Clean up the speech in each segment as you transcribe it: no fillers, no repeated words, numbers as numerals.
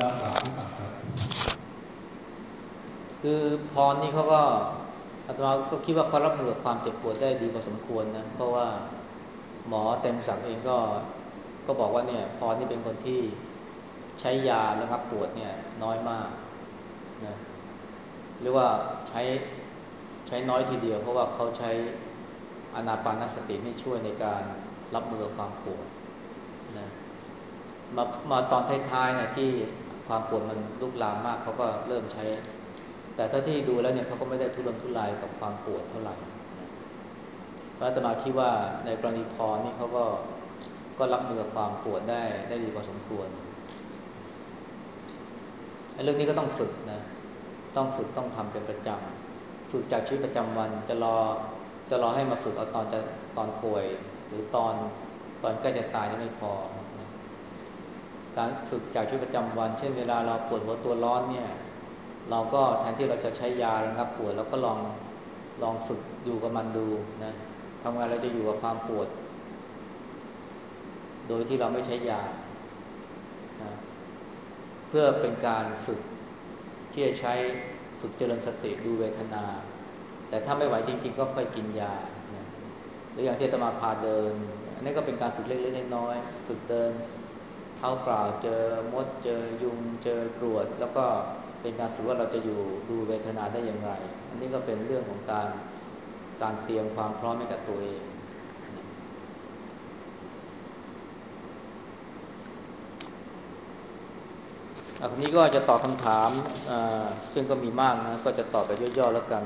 ทราบข่าวหรือเปล่าครับคือพรนี่เขาก็อาตมาก็คิดว่าเขารับมือกับความเจ็บปวดได้ดีพอสมควรนะเพราะว่าหมอเต็มศักดิ์เองก็บอกว่าเนี่ยพรนี่เป็นคนที่ใช้ยาระงับปวดเนี่ยน้อยมากนะหรือว่าใช้ใช้น้อยทีเดียวเพราะว่าเขาใช้อานาปานสตินี่ช่วยในการรับมือกับความปวดนะมาตอนท้ายๆเนี่ยที่ความปวดมันลุกลามมากเขาก็เริ่มใช้ แต่ถ้าที่ดูแล้วเนี่ยเขาก็ไม่ได้ทุรนทุรายกับความปวดเท่าไหร่นะพระอาตมาคิดว่าในกรณีพรนี่เขาก็รับมือกับความปวดได้ดีพอสมควรเรื่องนี้ก็ต้องฝึกนะต้องฝึกต้องทำเป็นประจำฝึกจากชีวิตประจำวันจะรอให้มาฝึกเอาตอนป่วยหรือตอนใกล้จะตายนี่ไม่พอนะการฝึกจากชีวิตประจำวันเช่นเวลาเราปวดหัวตัวร้อนเนี่ย เราก็แทนที่เราจะใช้ยาระงับปวดเราก็ลองฝึกอยู่กับมันดูนะทำไงเราจะอยู่กับความปวดโดยที่เราไม่ใช้ยานะเพื่อเป็นการฝึกที่จะใช้ฝึกเจริญสติดูเวทนาแต่ถ้าไม่ไหวจริงๆก็ค่อยกินยานะหรืออย่างที่อาตมาพาเดินอันนี้ก็เป็นการฝึกเล็กๆน้อยๆฝึกเดินเท้าเปล่าเจอมดเจอยุงเจอกรวดแล้วก็เป็นการฝึกว่าเราจะอยู่ดูเวทนาได้อย่างไรอันนี้ก็เป็นเรื่องของการเตรียมความพร้อมให้กับตัวเองอันนี้ก็จะตอบคำถามซึ่งก็มีมากนะก็จะตอบไปย่อๆแล้วกัน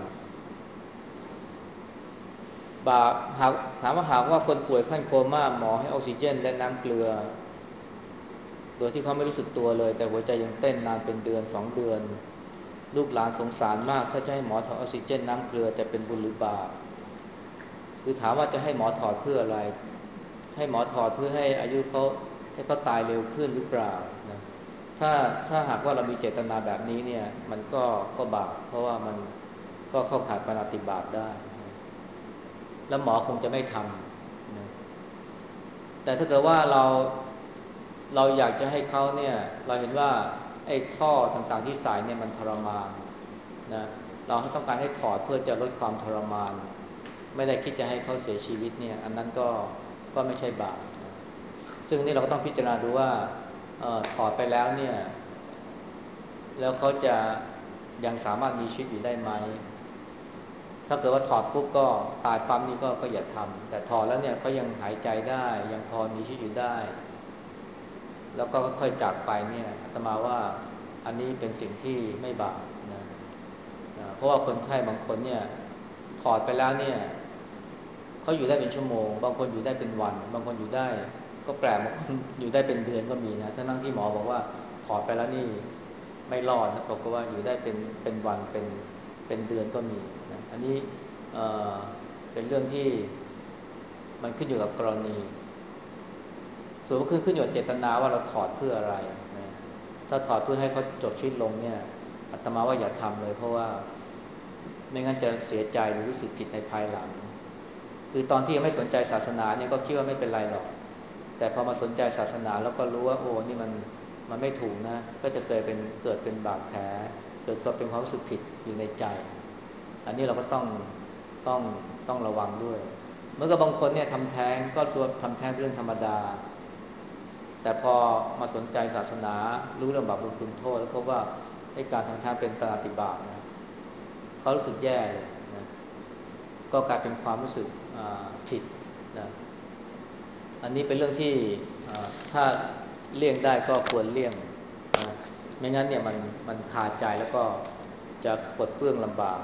บาหากถามว่าหากว่าคนป่วยขั้นโคม่าหมอให้ออกซิเจนและน้ำเกลือ โดยที่เขาไม่รู้สึกตัวเลยแต่หัวใจยังเต้นนานเป็นเดือน2 เดือนลูกหลานสงสารมากถ้าจะให้หมอถอดออกซิเจนน้ำเกลือจะเป็นบุญหรือบาปคือถามว่าจะให้หมอถอดเพื่ออะไรให้หมอถอดเพื่อให้อายุเขาให้เขาตายเร็วขึ้นหรือเปล่านะถ้าถ้าหากว่าเรามีเจตนาแบบนี้เนี่ยมันก็บาปเพราะว่ามันก็เข้าข่ายปาณาติบาตได้แล้วหมอคงจะไม่ทำนะแต่ถ้าเกิดว่าเราอยากจะให้เขาเนี่ยเราเห็นว่าไอ้ท่อต่างๆที่ใส่เนี่ยมันทรมานนะเราต้องการให้ถอดเพื่อจะลดความทรมานไม่ได้คิดจะให้เขาเสียชีวิตเนี่ยอันนั้นก็ไม่ใช่บาปนะซึ่งนี่เราก็ต้องพิจารณาดูว่าถอดไปแล้วเนี่ยแล้วเขาจะยังสามารถมีชีวิตอยู่ได้ไหมถ้าเกิดว่าถอดปุ๊บก็ตายปั๊มนี่ก็อย่าทำแต่ถอดแล้วเนี่ยเขายังหายใจได้ยังพอมีชีวิตอยู่ได้ แล้วก็ค่อยจากไปเนี่ยอาตมาว่าอันนี้เป็นสิ่งที่ไม่บาปนะเพราะว่าคนไข้บางคนเนี่ยถอดไปแล้วเนี่ยเขาอยู่ได้เป็นชั่วโมงบางคนอยู่ได้เป็นวันบางคนอยู่ได้ก็แปลกบางคนอยู่ได้เป็นเดือนก็มีนะทั้งที่หมอบอกว่าถอดไปแล้วนี่ไม่รอดนะบอกว่าอยู่ได้เป็นวันเป็นเดือนก็มีนะอันนี้เอ่อเป็นเรื่องที่มันขึ้นอยู่กับกรณีส่วนก็ขึ้นอยู่กับเจตนาว่าเราถอดเพื่ออะไรนะถ้าถอดเพื่อให้เขาจบชีวิตลงเนี่ยอาตมาว่าอย่าทำเลยเพราะว่าไม่งั้นจะเสียใจหรือรู้สึกผิดในภายหลังคือตอนที่ยังไม่สนใจศาสนาเนี่ยก็คิดว่าไม่เป็นไรหรอกแต่พอมาสนใจศาสนาแล้วก็รู้ว่าโอ้นี่มันไม่ถูกนะก็จะเกิดเป็นบาดแผลเกิดก็เป็นความรู้สึกผิดอยู่ในใจอันนี้เราก็ต้องต้องระวังด้วยเมื่อกับบางคนเนี่ยทำแท้งก็ส่วนทำแท้งเป็นเรื่องธรรมดา แต่พอมาสนใจศาสนารู้เรื่องบาปบุญคุณโทษแล้วพบว่าไอ้การทำทานเป็นปาณาติบาตนะเขารู้สึกแย่เลยนะก็กลายเป็นความรู้สึกผิดนะอันนี้เป็นเรื่องที่ถ้าเลี่ยงได้ก็ควรเลี่ยงนะไม่งั้นเนี่ยมันคาใจแล้วก็จะปลดเปลื้องลำบาก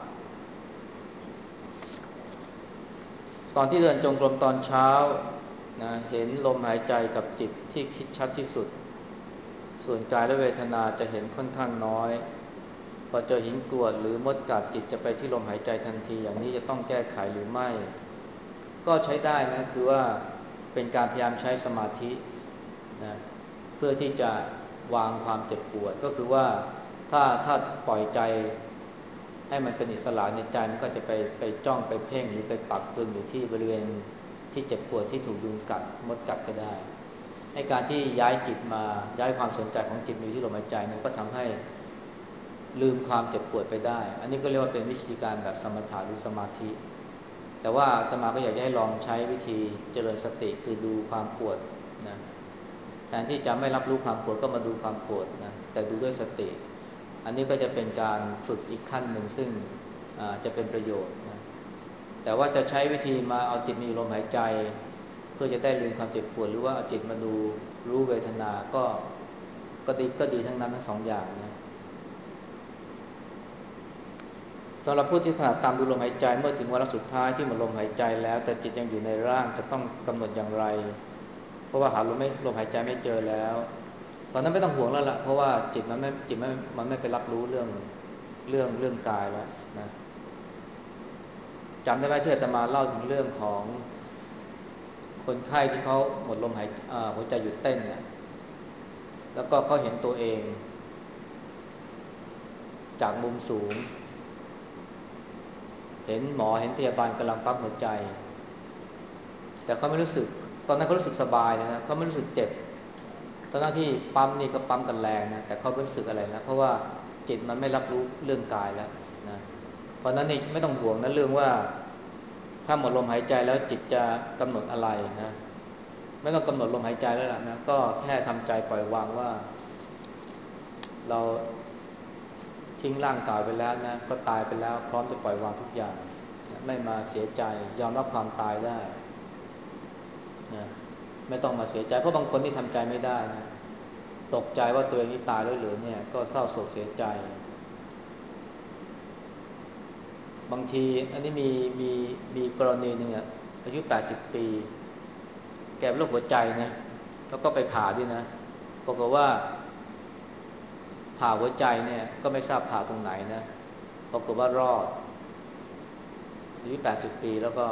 ตอนที่เดินจงกรมตอนเช้านะเห็นลมหายใจกับจิตที่คิดชัดที่สุดส่วนกายและเวทนาจะเห็นค่อนข้างน้อย พอเจอหินกรวดหรือมดกัดจิตจะไปที่ลมหายใจทันทีอย่างนี้จะต้องแก้ไขหรือไม่ก็ใช้ได้นะคือว่าเป็นการพยายามใช้สมาธินะเพื่อที่จะวางความเจ็บปวดก็คือว่าถ้าปล่อยใจให้มันเป็นอิสระในใจมันก็จะไปจ้องไปเพ่งหรือไปปักตึงอยู่ที่บริเวณที่เจ็บปวดที่ถูกยุงกัดมดกัดก็ได้ให้การที่ย้ายจิตมาย้ายความสนใจของจิตมาอยู่ที่ลมหายใจนั้นก็ทำให้ลืมความเจ็บปวดไปได้อันนี้ก็เรียกว่าเป็นวิธีการแบบสมถะหรือสมาธิแต่ว่าอาตมาก็อยากจะให้ลองใช้วิธีเจริญสติคือดูความปวดนะแทนที่จะไม่รับรู้ความปวดก็มาดูความปวดนะแต่ดูด้วยสติอันนี้ก็จะเป็นการฝึกอีกขั้นหนึ่งซึ่งจะเป็นประโยชน์นะแต่ว่าจะใช้วิธีมาเอาจิตมาอยู่ลมหายใจเพื่อจะได้ลืมความเจ็บปวดหรือว่าเอาจิตมาดูรู้เวทนาก็ดีทั้งนั้นทั้งสองอย่างนะสำหรับผู้ที่ถนัดตามดูลมหายใจเมื่อถึงวาระสุดท้ายที่หมดลมหายใจแล้วแต่จิตยังอยู่ในร่างจะต้องกำหนดอย่างไรเพราะว่าหาลมหายใจไม่เจอแล้วตอนนั้นไม่ต้องห่วงแล้วล่ะเพราะว่าจิตมันไม่ไปรับรู้เรื่องกายแล้วนะจำได้ไหมที่อาตมาเล่าถึงเรื่องของคนไข้ที่เขาหมดลมหายหัวใจหยุดเต้นนะแล้วก็เขาเห็นตัวเองจากมุมสูงเห็นหมอเห็นพยาบาลกำลังปั๊มหัวใจแต่เขาไม่รู้สึกตอนนั้นเขารู้สึกสบายเลยนะเขาไม่รู้สึกเจ็บตอนนั้นที่ปั๊มนี่ก็ปั๊มกันแรงนะแต่เขาไม่รู้สึกอะไรนะเพราะว่าจิตมันไม่รับรู้เรื่องกายแล้วนะเพราะนั้นนี่ไม่ต้องห่วงนะเรื่องว่าถ้าหมดลมหายใจแล้วจิตจะกำหนดอะไรนะไม่ต้องกำหนดลมหายใจแล้วล่ะนะก็แค่ทำใจปล่อยวางว่าเราทิ้งร่างกายไปแล้วนะก็ตายไปแล้วพร้อมจะปล่อยวางทุกอย่างนะไม่มาเสียใจยอมรับความตายได้นะไม่ต้องมาเสียใจเพราะบางคนที่ทำใจไม่ได้นะตกใจว่าตัวเองนี่ตายแล้วหรือเนี่ยก็เศร้าโศกเสียใจบางทีอันนี้มีกรณีหนึ่งอ่ะอายุ80ปีแกเป็นโรคหัวใจนะแล้วก็ไปผ่าด้วยนะปรากฏว่าผ่าหัวใจเนี่ยก็ไม่ทราบผ่าตรงไหนนะปรากฏว่ารอดอายุ80ปีแล้วก็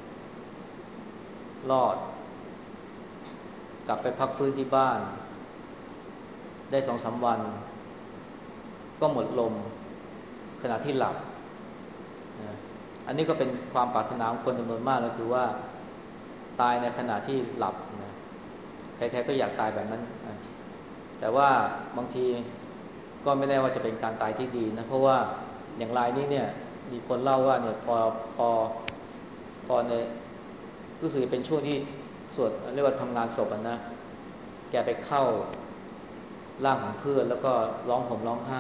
รอดกลับไปพักฟื้นที่บ้านได้2-3 วันก็หมดลมขณะที่หลับนะอันนี้ก็เป็นความปรารถนาของคนจำนวนมากเลยคือว่าตายในขณะที่หลับนะใครๆก็อยากตายแบบนั้นนะแต่ว่าบางทีก็ไม่แน่ว่าจะเป็นการตายที่ดีนะเพราะว่าอย่างรายนี้เนี่ยมีคนเล่าว่าเนี่ยพอในรู้สึกเป็นช่วงที่สวดเรียกว่าทำงานศพนะแกไปเข้าร่างของเพื่อนแล้วก็ร้องห่มร้องไห้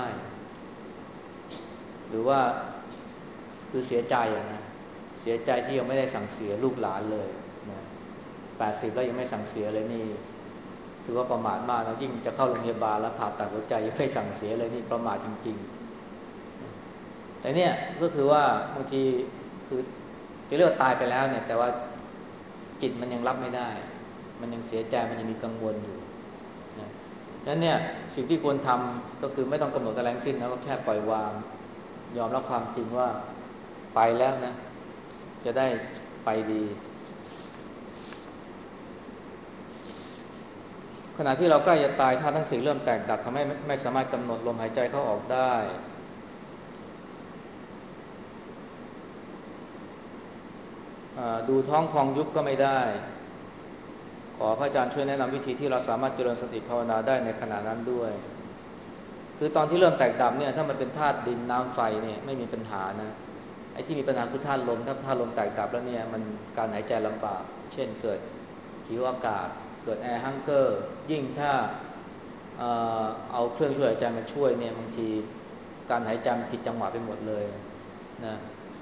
หรือว่าคือเสียใจนะเสียใจที่ยังไม่ได้สั่งเสียลูกหลานเลยนะ80แล้วยังไม่สั่งเสียเลยนี่ถือว่าประมาทมากนะยิ่งจะเข้าโรงพยาบาลแล้วผ่าตัดหัวใจยังไม่สั่งเสียเลยนี่ประมาทจริงๆแต่เนี่ยก็คือว่าบางทีคือจะเรียกว่าตายไปแล้วเนี่ยแต่ว่าจิตมันยังรับไม่ได้มันยังเสียใจมันยังมีกังวลอยู่นะนั้นเนี่ยสิ่งที่ควรทำก็คือไม่ต้องกำหนดอะไรทั้งสิ้นนะก็แค่ปล่อยวางยอมรับความจริงว่าไปแล้วนะจะได้ไปดีขณะที่เราใกล้จะตายธาตุทั้งสี่เริ่มแตกดับทำให้ไม่สามารถกำหนดลมหายใจเข้าออกได้ดูท้องพองยุบก็ไม่ได้ขอพระอาจารย์ช่วยแนะนำวิธีที่เราสามารถเจริญสติภาวนาได้ในขณะนั้นด้วยคือตอนที่เริ่มแตกดับเนี่ยถ้ามันเป็นธาตุดินน้ำไฟเนี่ยไม่มีปัญหานะไอ้ที่มีปัญหาคือธาตุลมถ้าธาตุลมแตกดับแล้วเนี่ยมันการหายใจลำบากเช่นเกิดหิวอากาศเกิดแอร์ฮังเกอร์ยิ่งถ้าเอ่เอาเครื่องช่วยหายใจมาช่วยเนี่ยบางทีการหายใจผิดจังหวะไปหมดเลยนะ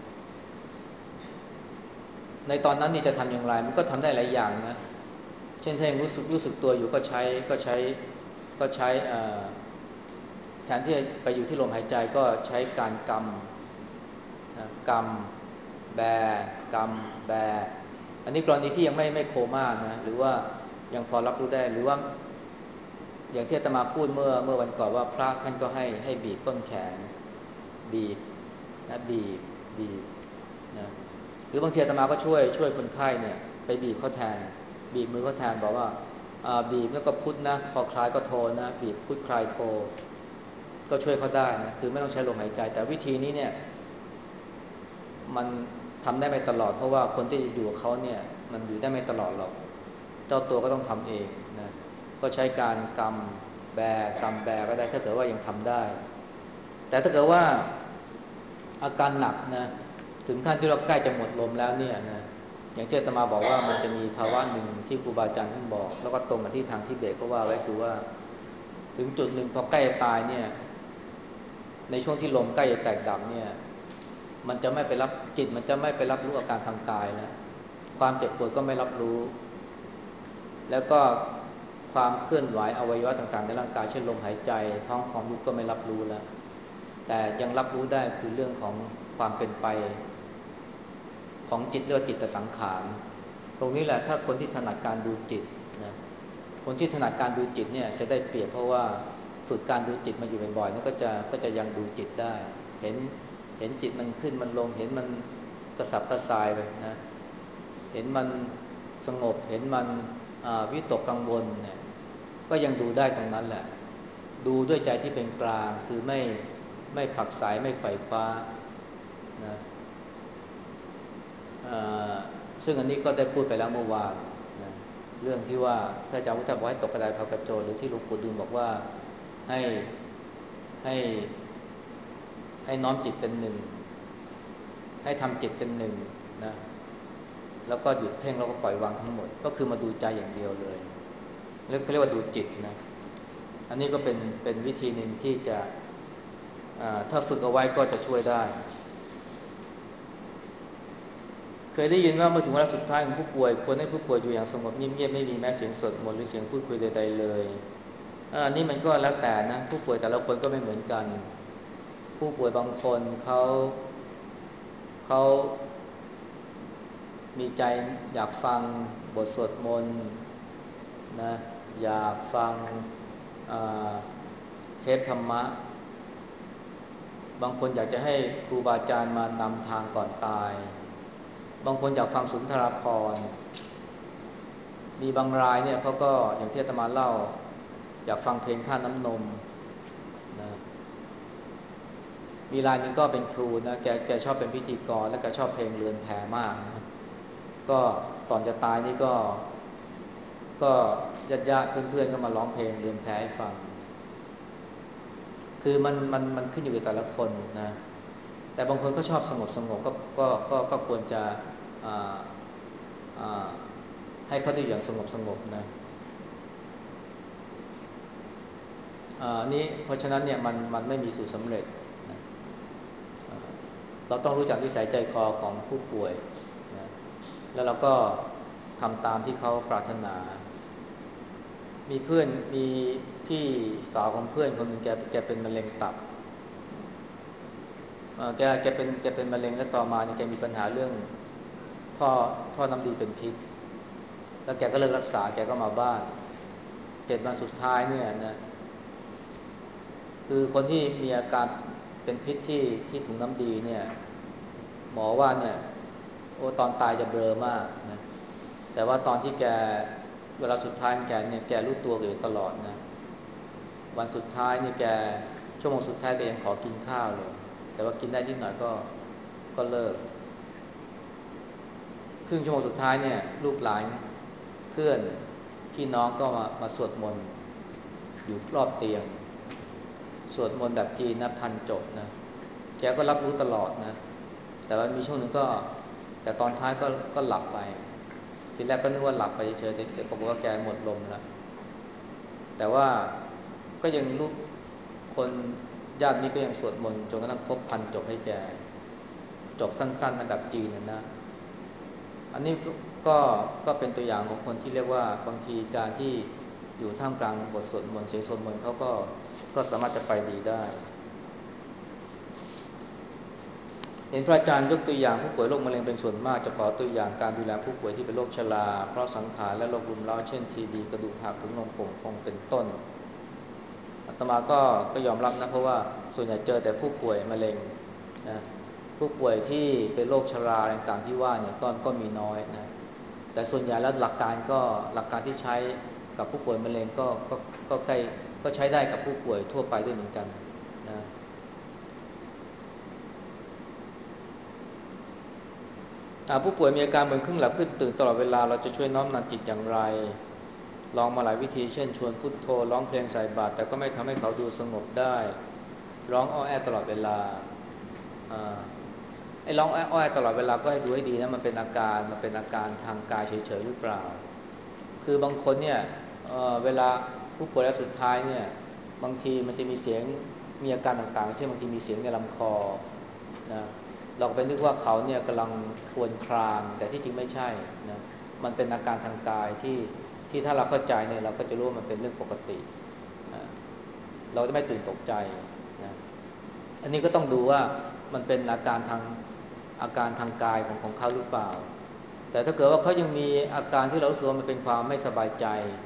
ในตอนนั้นนี่จะทำอย่างไรมันก็ทำได้หลายอย่างนะเช่นถ้ายังรู้สึกตัวอยู่ก็ใช้แทนที่จะไปอยู่ที่ลมหายใจก็ใช้การกำนะกำแบกำแบอันนี้กรณีที่ยังไม่โคม่านะหรือว่ายังพอรับรู้ได้หรือว่าอย่างที่อาตมาพูดเมื่อวันก่อนว่าพระท่านก็ให้บีบต้นแขนบีบนะบีบนะหรือบางทีอาตมาก็ช่วยคนไข้เนี่ยไปบีบเขาแทนบีบมือเขาแทนบอกว่าบีบแล้วก็พุทนะพอคลายก็โทนะบีบพุทคลายโทก็ช่วยเขาได้นะคือไม่ต้องใช้ลมหายใจแต่วิธีนี้เนี่ยมันทำได้ไม่ตลอดเพราะว่าคนที่อยู่กับเขาเนี่ยมันอยู่ได้ไม่ตลอดหรอกเจ้าตัวก็ต้องทำเองนะก็ใช้การกำแบก็ได้ถ้าเกิดว่ายังทำได้แต่ถ้าเกิดว่าอาการหนักนะถึงขั้นที่เราใกล้จะหมดลมแล้วเนี่ยนะอย่างที่อาตมาบอกว่ามันจะมีภาวะหนึ่งที่ครูบาอาจารย์ท่านบอกแล้วก็ตรงกับที่ทางทิเบตก็ว่าไว้คือว่าถึงจุดหนึ่งพอใกล้จะตายเนี่ยในช่วงที่ลมใกล้จะแตกดับเนี่ยมันจะไม่ไปรับจิตมันจะไม่ไปรับรู้อาการทางกายนะความเจ็บปวดก็ไม่รับรู้แล้วก็ความเคลื่อนไหวอวัยวะต่างๆในร่างกายเช่นลมหายใจท้องพองยุบก็ไม่รับรู้แล้วแต่ยังรับรู้ได้คือเรื่องของความเป็นไปของจิตเรียกว่าจิตสังขารตรงนี้แหละถ้าคนที่ถนัดการดูจิตนะคนที่ถนัดการดูจิตเนี่ยจะได้เปรียบเพราะว่าฝึกการดูจิตมาอยู่บ่อยๆนั่นก็จะยังดูจิตได้เห็นเห็นจิตมันขึ้นมันลงเห็นมันกระสับกระส่ายไปนะเห็นมันสงบเห็นมันวิตกกังวลเนี่ยก็ยังดูได้ตรงนั้นแหละดูด้วยใจที่เป็นกลางคือไม่ผักสายไม่ไขว่คว้านะซึ่งอันนี้ก็ได้พูดไปแล้วเมื่อวานนะเรื่องที่ว่าถ้าอาจารย์พุทธบอกให้ตกกระไดพลอยกระโจนหรือที่หลวงปู่ดูลบอกว่าให้ให้ให้น้อมจิตเป็นหนึ่งให้ทำจิตเป็นหนึ่งนะแล้วก็หยุดเพ่งแล้วก็ปล่อยวางทั้งหมดก็คือมาดูใจอย่างเดียวเลยเขาเรียกว่าดูจิตนะอันนี้ก็เป็นวิธีหนึ่งที่จะถ้าฝึกเอาไว้ก็จะช่วยได้เคยได้ยินว่าเมื่อถึงเวลาสุดท้ายของผู้ป่วยควรให้ผู้ป่วยอยู่อย่างสงบเงียบๆไม่มีแม้เสียงสวดมนต์หรือเสียงพูดคุยใดๆเลยอันนี้มันก็แล้วแต่นะผู้ป่วยแต่ละคนก็ไม่เหมือนกันผู้ป่วยบางคนเขามีใจอยากฟังบทสวดมนต์นะอยากฟังเทปธรรมะบางคนอยากจะให้ครูบาอาจารย์มานำทางก่อนตายบางคนอยากฟังสุนทรภรณ์มีบางรายเนี่ยเขาก็อย่างที่อาตมาเล่าอยากฟังเพลงค่าน้ำนมนะมีรายนึงก็เป็นครูนะแกชอบเป็นพิธีกรและแกชอบเพลงเรือนแพมากนะก็ตอนจะตายนี่ก็ญาติเพื่อนๆก็มาร้องเพลงเรือนแพให้ฟังคือมันขึ้นอยู่กับแต่ละคนนะแต่บางคนก็ชอบสงบก็ควรจะอ่าอ่าให้เขาได้อย่างสงบนะนี่เพราะฉะนั้นเนี่ยมันไม่มีสูตรสำเร็จนะเราต้องรู้จักนิสัยใจคอของผู้ป่วยนะแล้วเราก็ทำตามที่เขาปรารถนามีเพื่อนมีพี่สาวของเพื่อนคนหนึ่งแกเป็นมะเร็งตับแกเป็นมะเร็งแล้วต่อมาเนี่ยแกมีปัญหาเรื่องท่อท่อน้ำดีเป็นพิษแล้วแกก็เลิกรักษาแกก็มาบ้าน7 วันสุดท้ายเนี่ยนะคือคนที่มีอาการเป็นพิษที่ถุงน้ำดีเนี่ยหมอว่าเนี่ยโอ้ตอนตายจะเบลอมากนะแต่ว่าตอนที่แกเวลาสุดท้ายแกเนี่ยแกรู้ตัวอยู่ตลอดนะวันสุดท้ายนี่แกชั่วโมงสุดท้ายแกยังขอกินข้าวเลยแต่ว่ากินได้นิดหน่อยก็เลิกครึ่งชั่วโมงสุดท้ายเนี่ยลูกหลานเพื่อนพี่น้องก็มาสวดมนต์อยู่รอบเตียงสวดมนต์แบบจีนนะ1,000 จบนะแกก็รับรู้ตลอดนะแต่ว่ามีช่วงหนึ่งก็แต่ตอนท้ายก็หลับไปทีแรกก็นึกว่าหลับไปเฉยๆแต่ปรากฏว่าแกหมดลมแล้วแต่ว่าก็ยังลูกคนญาตินี้ก็ยังสวดมนต์จนกระทั่งครบ1,000 จบให้แกจบสั้นๆนะแบบจีนนะอันนี้ก็ก็เป็นตัวอย่างของคนที่เรียกว่าบางทีการที่อยู่ท่ามกลางบทสวดมนต์เสียงสวดมนต์เขาก็สามารถจะไปดีได้ เห็นพระอาจารย์ยกตัวอย่างผู้ป่วยโรคมะเร็งเป็นส่วนมากจะขอตัวอย่างการดูแลผู้ป่วยที่เป็นโรคชราเพราะสังขารและโรครุมเร้าเช่นทีบีกระดูกหักถุงลมโป่งพองเป็นต้นอาตมาก็ยอมรับนะเพราะว่าส่วนใหญ่เจอแต่ผู้ป่วยมะเร็งนะผู้ป่วยที่เป็นโรคชราต่างๆที่ว่าเนี่ยก็มีน้อยนะแต่ส่วนใหญ่แล้วหลักการที่ใช้กับผู้ป่วยมะเร็งก็ใกล้ก็ใช้ได้กับผู้ป่วยทั่วไปด้วยเหมือนกันนะ ผู้ป่วยมีอาการเหมือนครึ่งหลับครึ่งตื่นตลอดเวลาเราจะช่วยน้อมนำจิตอย่างไรลองมาหลายวิธีเช่นชวนพุทโธร้องเพลงใส่บาตรแต่ก็ไม่ทำให้เขาดูสงบได้ร้องอ้อแอตลอดเวลาอ่าไอ้ร้องอ้อแอตลอดเวลาก็ให้ดูให้ดีนะมันเป็นอาการทางกายเฉยๆหรือเปล่าคือบางคนเนี่ยเวลาผู้ป่วยรายสุดท้ายเนี่ยบางทีมันจะมีเสียงมีอาการต่างๆเช่นบางทีมีเสียงในลำคอนะเราก็ไปนึกว่าเขาเนี่ยกำลังครวญครางแต่ที่จริงไม่ใช่นะมันเป็นอาการทางกายที่ถ้าเราเข้าใจเนี่ยเราก็จะรู้ว่ามันเป็นเรื่องปกตินะเราจะไม่ตื่นตกใจนะอันนี้ก็ต้องดูว่ามันเป็นอาการทางกายของเขาหรือเปล่าแต่ถ้าเกิดว่าเขายังมีอาการที่เรารู้สึกว่ามันเป็นความไม่สบายใจ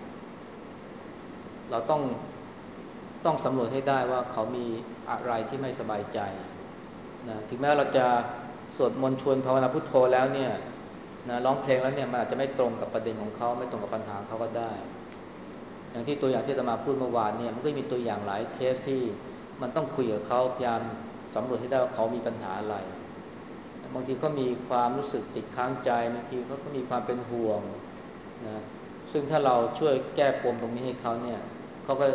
เราต้องสำรวจให้ได้ว่าเขามีอะไรที่ไม่สบายใจนะถึงแม้เราจะสวดมนต์ชวนภาวนาพุทโธแล้วเนี่ยนะร้องเพลงแล้วเนี่ยมันอาจจะไม่ตรงกับประเด็นของเขาไม่ตรงกับปัญหาเขาก็ได้อย่างที่ตัวอย่างที่อาตมาพูดเมื่อวานเนี่ยมันก็มีตัวอย่างหลายเคสที่มันต้องคุยกับเขาพยายามสำรวจให้ได้ว่าเขามีปัญหาอะไรบางทีก็มีความรู้สึกติดค้างใจบางทีเขาก็มีความเป็นห่วงนะซึ่งถ้าเราช่วยแก้ปมตรงนี้ให้เขาเนี่ยเขาก็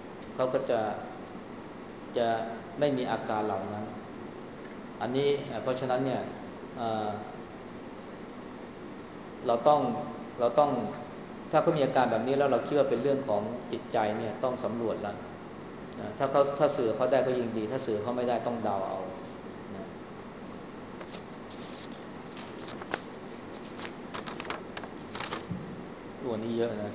เขาก็จะไม่มีอาการเหล่านั้นอันนี้เพราะฉะนั้นเนี่ยเเราต้องเราต้องถ้าเขามีอาการแบบนี้แล้วเราคิดว่าเป็นเรื่องของจิตใจเนี่ยต้องสำรวจแล้วนะถ้าสื่อเขาได้ก็ยิ่งดีถ้าสื่อเขาไม่ได้ต้องเดาเอานะตัวนี้เยอะนะ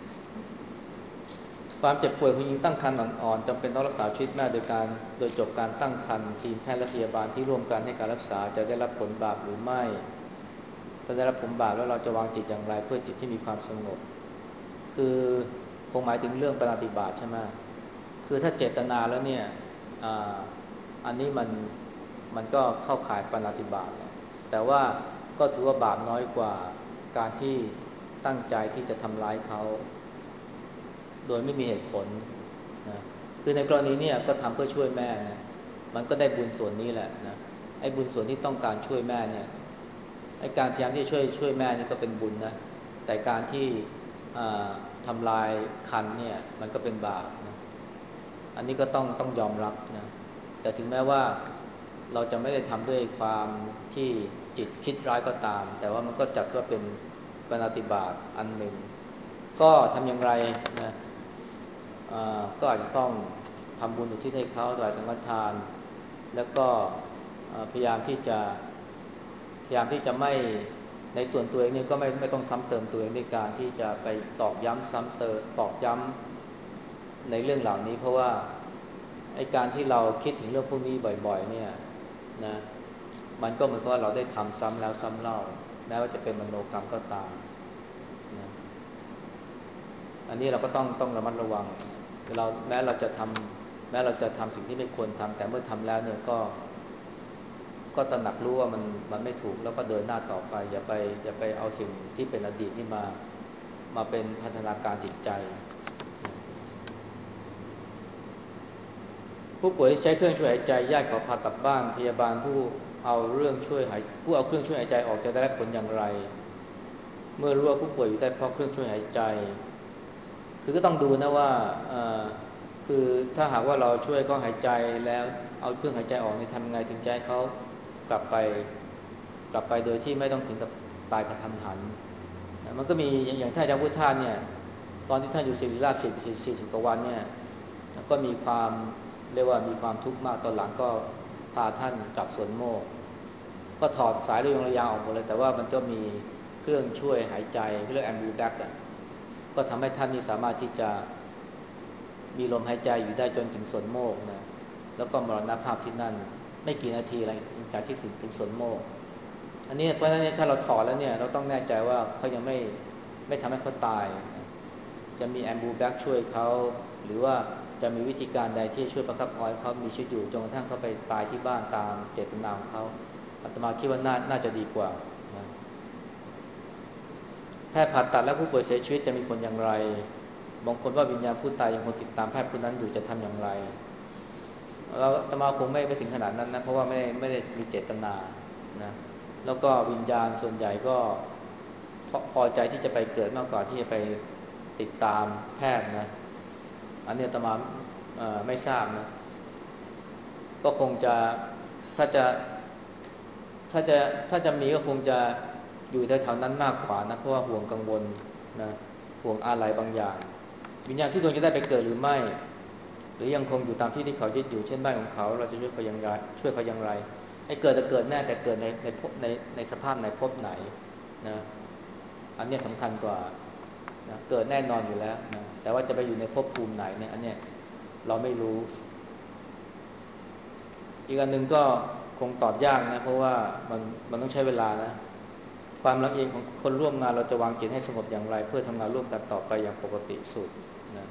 ความเจ็บป่วยของหญิงตั้งครรภ์อ่อนๆจำเป็นต้องรักษาชีวิตแม่โดยจบการตั้งครรภ์ทีมแพทย์และพยาบาลที่ร่วมกันให้การรักษาจะได้รับผลบาปหรือไม่ถ้าได้รับผลบาปแล้วเราจะวางจิตอย่างไรเพื่อจิตที่มีความสงบคือคงหมายถึงเรื่องปาณาติบาตใช่ไหม คือถ้าเจตนาแล้วเนี่ยอาอันนี้มันก็เข้าข่ายปาณาติบาตแต่ว่าก็ถือว่าบาปน้อยกว่าการที่ตั้งใจที่จะทำร้ายเขาโดยไม่มีเหตุผลนะคือในกรณีเนี่ยก็ทำเพื่อช่วยแม่นะมันก็ได้บุญส่วนนี้แหละนะไอ้บุญส่วนที่ต้องการช่วยแม่เนี่ยไอ้การพยายามที่ช่วยแม่นี่ก็เป็นบุญนะแต่การที่ทำลายคันเนี่ยมันก็เป็นบาปนะ อันนี้ก็ต้องยอมรับนะแต่ถึงแม้ว่าเราจะไม่ได้ทำด้วยความที่จิตคิดร้ายก็ตามแต่ว่ามันก็จัดว่าเป็นปาณาติบาตอันหนึ่งก็ทำอย่างไรนะก็อาจจะต้องทำบุญอุทิศให้เขาถวายสังฆทานแล้วก็พยายามที่จะไม่ในส่วนตัวเองเนี่ยก็ไม่ต้องซ้ำเติมตัวเองในการที่จะไปตอกย้ำซ้ำเติมตอกย้ำในเรื่องเหล่านี้เพราะว่าไอ้การที่เราคิดถึงเรื่องพวกนี้บ่อยๆเนี่ยนะมันก็เหมือนกับว่าเราได้ทำซ้ำแล้วซ้ำเล่าแม้ว่าจะเป็นมโนกรรมก็ตามนะอันนี้เราก็ต้องระมัดระวังเราแม้เราจะทำสิ่งที่ไม่ควรทำแต่เมื่อทำแล้วเนี่ยก็ตระหนักรู้ว่ามันไม่ถูกแล้วก็เดินหน้าต่อไปอย่าไปเอาสิ่งที่เป็นอดีตนี่มาเป็นพันธนาการจิตใจผู้ป่วยที่ใช้เครื่องช่วยหายใจญาติขอพากลับบ้านพยาบาลผู้เอาเครื่องช่วยหายใจออกจะได้รับผลอย่างไรเมื่อรู้ว่าผู้ป่วยอยู่ได้เพราะเครื่องช่วยหายใจคือก็ต้องดูนะว่าคือถ้าหากว่าเราช่วยเขาหายใจแล้วเอาเครื่องหายใจออกนี่ทำยังไงถึงจะให้เขากลับไปกลับไปโดยที่ไม่ต้องถึงกับตายกระทันหันนะมันก็มีอย่างท่านอาจารย์พุทธาเนี่ยตอนที่ท่านอยู่ศิริราช40กว่าวันเนี่ยก็มีความเรียกว่ามีความทุกข์มากตอนหลังก็พาท่านกลับสวนโมกข์ก็ถอดสายระยางออกหมดเลยแต่ว่ามันก็มีเครื่องช่วยหายใจเรียกแอมบูแบ็กก็ทำให้ท่านนี้สามารถที่จะมีลมหายใจอยู่ได้จนถึงสวนโมกข์นะแล้วก็มรณภาพที่นั่นไม่กี่นาทีหลังจากที่ถึงสวนโมกข์ อันนี้เพราะฉะนั้นถ้าเราถอดแล้วเนี่ยเราต้องแน่ใจว่าเขายังไม่ทำให้เขาตายนะจะมีแอมบูแบ็กช่วยเขาหรือว่าจะมีวิธีการใดที่ช่วยประคับประคองให้เขามีชีวิตอยู่จนกระทั่งเขาไปตายที่บ้านตามเจตนาของเขาอาตมาคิดว่าน่าจะดีกว่านะแพทย์ผ่าตัดและผู้ป่วยเสียชีวิตจะมีผลอย่างไรบางคนว่าวิญญาณผู้ตายยังคงติดตามแพทย์ผู้นั้นอยู่จะทำอย่างไรเราอาตมาคงไม่ไปถึงขนาดนั้นนะเพราะว่าไม่ได้มีเจตนานะแล้วก็วิญญาณส่วนใหญ่ก็พอใจที่จะไปเกิดมากกว่าที่จะไปติดตามแพทย์นะอันนี้อาตมาไม่ทราบนะก็คงจะถ้าจะถ้าจะถ้าจะมีก็คงจะอยู่แถวๆนั้นมากกว่านะเพราะว่าห่วงกังวลนะห่วงอะไรบางอย่างวิญญาณที่ดวงจะได้ไปเกิดหรือไม่หรือยังคงอยู่ตามที่ที่เขายึดอยู่เช่นบ้านของเขาเราจะช่วยเขาอย่างไรให้เกิดจะเกิดแน่แต่เกิดในสภาพไหนภพไหนนะอันนี้สำคัญกว่านะเกิดแน่นอนอยู่แล้วนะแต่ว่าจะไปอยู่ในภพภูมิไหนเนี่ยอันเนี้ยเราไม่รู้อีกอันหนึ่งก็คงตอบยากนะเพราะว่ามันต้องใช้เวลานะความลำเอียงของคนร่วมงานเราจะวางจิตให้สงบอย่างไรเพื่อทำงานร่วมกันต่อไปอย่างปกติสุดนะ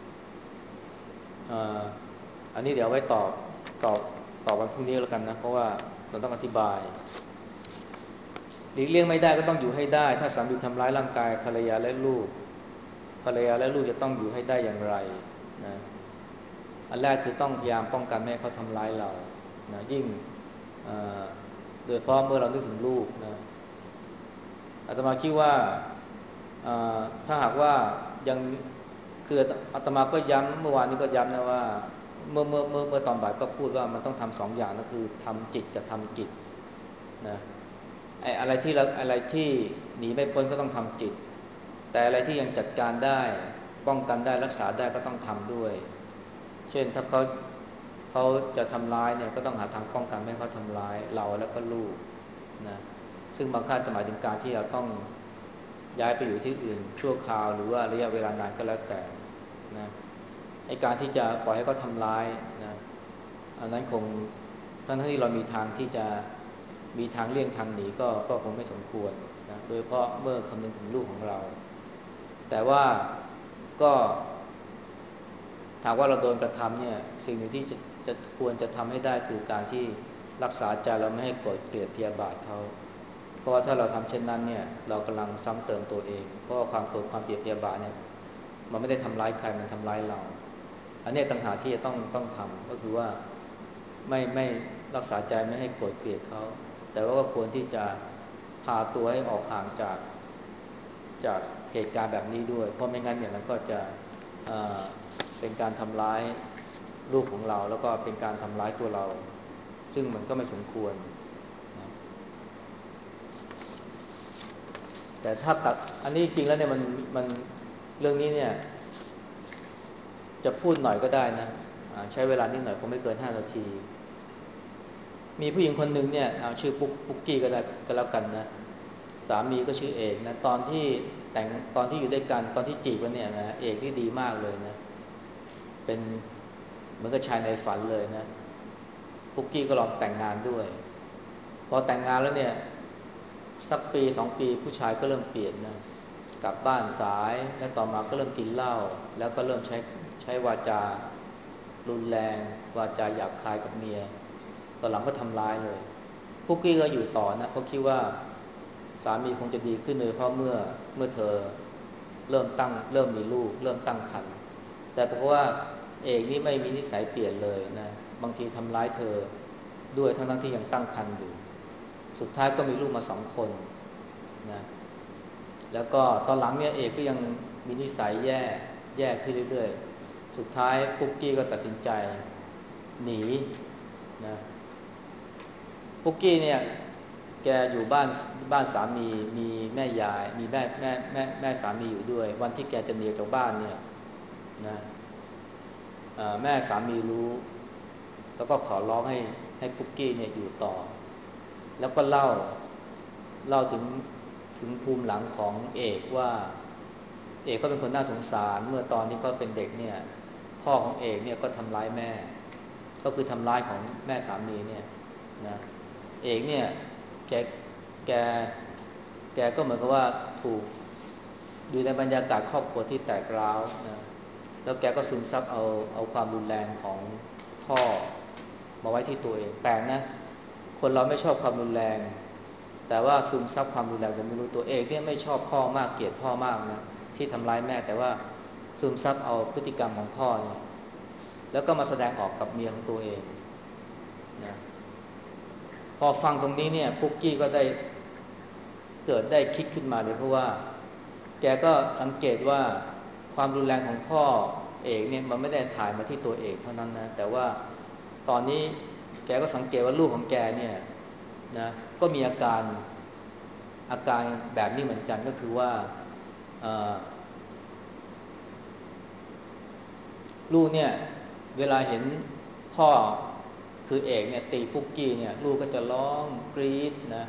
อันนี้เดี๋ยวไว้ตอบตอบวันพรุ่งนี้แล้วกันนะเพราะว่าเราต้องอธิบายหลีกเลี่ยงไม่ได้ก็ต้องอยู่ให้ได้ถ้าสามีทำร้ายร่างกายภรรยาและลูกจะต้องอยู่ให้ได้อย่างไรนะอันแรกคือต้องพยายามป้องกันไม่ให้เขาทำร้ายเรานะยิ่งโดยเฉพาะเมื่อเรานึกถึงลูกนะอาตมาคิดว่าถ้าหากว่ายังคืออาตมาก็ย้ำเมื่อวานนี้ก็ย้ำนะว่าเมื่อตอนบ่ายก็พูดว่ามันต้องทำสองอย่างก็คือทำจิตกับทำกิจนะอะไรที่หนีไม่พ้นก็ต้องทำจิตแต่อะไรที่ยังจัดการได้ป้องกันได้รักษาได้ก็ต้องทำด้วยเช่นถ้าเขาจะทำร้ายเนี่ยก็ต้องหาทางป้องกันไม่ให้เขาทำร้ายเราแล้วก็ลูกนะซึ่งบางครั้งจะหมายถึงการที่เราต้องย้ายไปอยู่ที่อื่นชั่วคราวหรือว่าระยะเวลานานก็แล้วแต่นะไอ้การที่จะปล่อยให้เขาทำร้ายนะอันนั้นคงทั้งที่เรามีทางที่จะมีทางเลี่ยงทางหนีก็คงไม่สมควรนะโดยเฉพาะเมื่อคำนึงถึงลูกของเราแต่ว่าก็ถามว่าเราโดนกระทำเนี่ยสิ่งหนึ่งที่จะควรจะทำให้ได้คือการที่รักษาใจเราไม่ให้โกรธเกลียดพยาบาทเขาเพราะว่าถ้าเราทำเช่นนั้นเนี่ยเรากำลังซ้ำเติมตัวเองเพราะว่าความโกรธความเกลียดพยาบาทเนี่ยมันไม่ได้ทำร้ายใครมันทำร้ายเราอันนี้ต่างหากที่จะต้องทำก็คือว่าไม่รักษาใจไม่ให้โกรธเกลียดเขาแต่ว่าก็ควรที่จะพาตัวให้ออกห่างจากเหตุการณ์แบบนี้ด้วยเพราะไม่งั้นเนี่ยมันก็จะเป็นการทำร้ายลูกของเราแล้วก็เป็นการทำร้ายตัวเราซึ่งมันก็ไม่สมควรนะแต่ถ้าตัดอันนี้จริงแล้วเนี่ยมันเรื่องนี้เนี่ยจะพูดหน่อยก็ได้นะใช้เวลานิดหน่อยคงไม่เกิน5 นาทีมีผู้หญิงคนหนึ่งเนี่ยเอาชื่อปุ๊กกี้ก็ได้ก็แล้วกันนะสามีก็ชื่อเอกนะแต่งตอนที่อยู่ด้วยกันตอนที่จีบกันเนี่ยนะเอกนี่ดีมากเลยนะเป็นเหมือนกับชายในฝันเลยนะปุ๊กกี้ก็ลองแต่งงานด้วยพอแต่งงานแล้วเนี่ยสักปี 2 ปีผู้ชายก็เริ่มเปลี่ยนนะกลับบ้านสายและต่อมาก็เริ่มกินเหล้าแล้วก็เริ่มใช้วาจารุนแรงวาจาหยาบคายกับเมียตอนหลังก็ทำร้ายเลยปุ๊กกี้ก็อยู่ต่อนะเพราะคิดว่าสามีคงจะดีขึ้นเลยเพราะเมื่อเธอเริ่มมีลูกเริ่มตั้งครรภ์แต่ปรากฏว่าเอกนี่ไม่มีนิสัยเปลี่ยนเลยนะบางทีทำร้ายเธอด้วยทั้งที่ยังตั้งครรภ์อยู่สุดท้ายก็มีลูกมา2 คนนะแล้วก็ตอนหลังเนี่ยเอกก็ยังมีนิสัยแย่ขึ้นเรื่อยๆสุดท้ายปุ๊กกี้ก็ตัดสินใจหนีนะปุ๊กกี้เนี่ยแกอยู่บ้านสามีมีแม่ยายมีแม่สามีอยู่ด้วยวันที่แกจะหนีจากบ้านเนี่ยนะแม่สามีรู้แล้วก็ขอร้องให้ปุ๊กกี้เนี่ยอยู่ต่อแล้วก็เล่าถึงภูมิหลังของเอกว่าเอกก็เป็นคนน่าสงสารเมื่อตอนที่เขาเป็นเด็กเนี่ยพ่อของเอกเนี่ยก็ทำร้ายแม่ก็คือทำร้ายของแม่สามีเนี่ยนะเอกเนี่ยแกแกแกก็เหมือนกับว่าถูกอยู่ในบรรยากาศครอบครัวที่แตกร้าวนะแล้วแกก็ซึมซับเอาความรุนแรงของพ่อมาไว้ที่ตัวเองแปลกนะคนเราไม่ชอบความรุนแรงแต่ว่าซึมซับความรุนแรงโดยไม่รู้ตัวเองเนี่ยไม่ชอบพ่อมากเกลียดพ่อมากนะที่ทำร้ายแม่แต่ว่าซึมซับเอาพฤติกรรมของพ่อเนี่ยแล้วก็มาแสดงออกกับเมียของตัวเองนะพอฟังตรงนี้เนี่ยปุ๊กกี้ก็ได้คิดขึ้นมาเลยเพราะว่าแกก็สังเกตว่าความรุนแรงของพ่อเอกเนี่ยมันไม่ได้ถ่ายมาที่ตัวเอกเท่านั้นนะแต่ว่าตอนนี้แกก็สังเกตว่าลูกของแกเนี่ยนะก็มีอาการแบบนี้เหมือนกันก็คือว่าลูกเนี่ยเวลาเห็นพ่อคือเอกเนี่ยตีปุ๊กกี้เนี่ยลูกก็จะร้องกรี๊ดนะ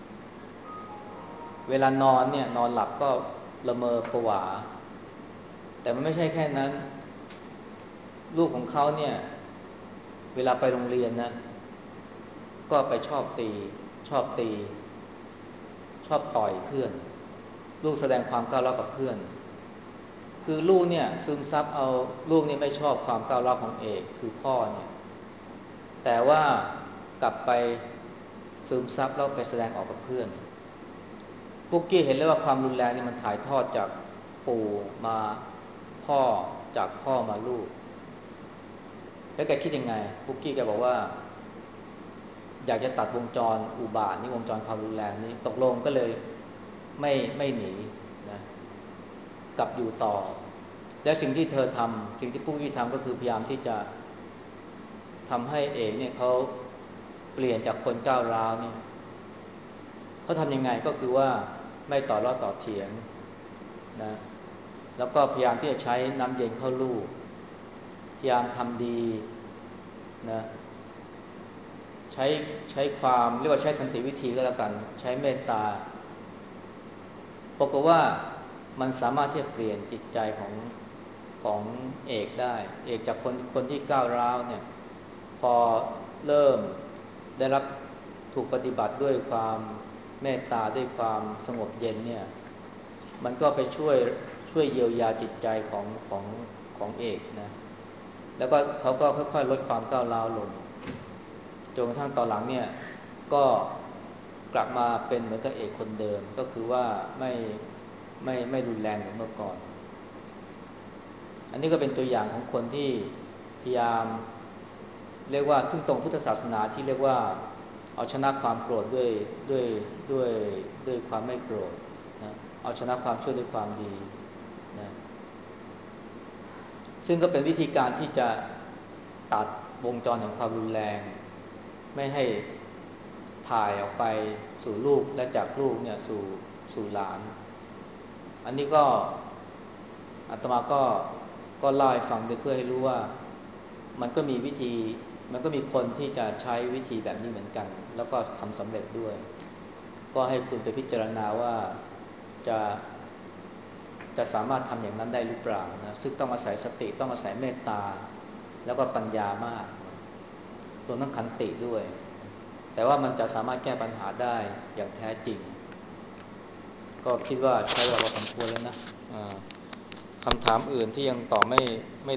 เวลานอนเนี่ยนอนหลับก็ละเมอผวาแต่มันไม่ใช่แค่นั้นลูกของเขาเนี่ยเวลาไปโรงเรียนนะก็ไปชอบตีชอบต่อยเพื่อนลูกแสดงความก้าวร้าวกับเพื่อนคือลูกเนี่ยซึมซับเอาลูกเนี่ยไม่ชอบความก้าวร้าวของเอกคือพ่อเนี่ยแต่ว่ากลับไปซึมซับแล้วไปแสดงออกกับเพื่อนปุกกี้เห็นเลยว่าความรุนแรงนี่มันถ่ายทอดจากปู่มาพ่อจากพ่อมาลูกแล้วแกคิดยังไงปุกกี้แกบอกว่าอยากจะตัดวงจรอุบาทนี่วงจรความรุนแรงนี้ตกลงก็เลยไม่หนีนะกลับอยู่ต่อและสิ่งที่เธอทำสิ่งที่ปุกกี้ทำก็คือพยายามที่จะทำให้เอกเนี่ยเขาเปลี่ยนจากคนก้าวร้าวเนี่ยเขาทำยังไงก็คือว่าไม่ต่อล้อต่อเถียงนะแล้วก็พยายามที่จะใช้น้ำเย็นเข้าลูกพยายามทำดีนะใช้ใช้ความเรียกว่าใช้สันติวิธีก็แล้วกันใช้เมตตาปรากฏว่ามันสามารถที่จะเปลี่ยนจิตใจของเอกได้เอกจากคนที่ก้าวร้าวเนี่ยพอเริ่มได้รับถูกปฏิบัติด้วยความเมตตาด้วยความสงบเย็นเนี่ยมันก็ไปช่วยเยียวยาจิตใจของเอกนะแล้วก็เขาก็ค่อยๆลดความก้าวร้าวลงจนกระทั่งตอนหลังเนี่ยก็กลับมาเป็นเหมือนกับเอกคนเดิมก็คือว่าไม่รุนแรงเหมือนเมื่อก่อนอันนี้ก็เป็นตัวอย่างของคนที่พยายามเรียกว่าขึ้นตรงพุทธศาสนาที่เรียกว่าเอาชนะความโกรธด้วยด้วยด้วยความไม่โกรธนะเอาชนะความชั่วด้วยความดีนะซึ่งก็เป็นวิธีการที่จะตัดวงจรแห่งความรุนแรงไม่ให้ถ่ายออกไปสู่ลูกและจากลูกเนี่ยสู่หลานอันนี้ก็อาตมาก็เล่าให้ฟังเพื่อให้รู้ว่ามันก็มีวิธีมันก็มีคนที่จะใช้วิธีแบบนี้เหมือนกันแล้วก็ทำสำเร็จด้วยก็ให้คุณไปพิจารณาว่าจะจะสามารถทำอย่างนั้นได้หรือเปล่านะซึ่งต้องอาศัยสติต้องอาศัยเมตตาแล้วก็ปัญญามากรวมทั้งขันติด้วยแต่ว่ามันจะสามารถแก้ปัญหาได้อย่างแท้จริงก็คิดว่าใช้เวลาพอสมควรแล้วนะคำถามอื่นที่ยังตอบไม่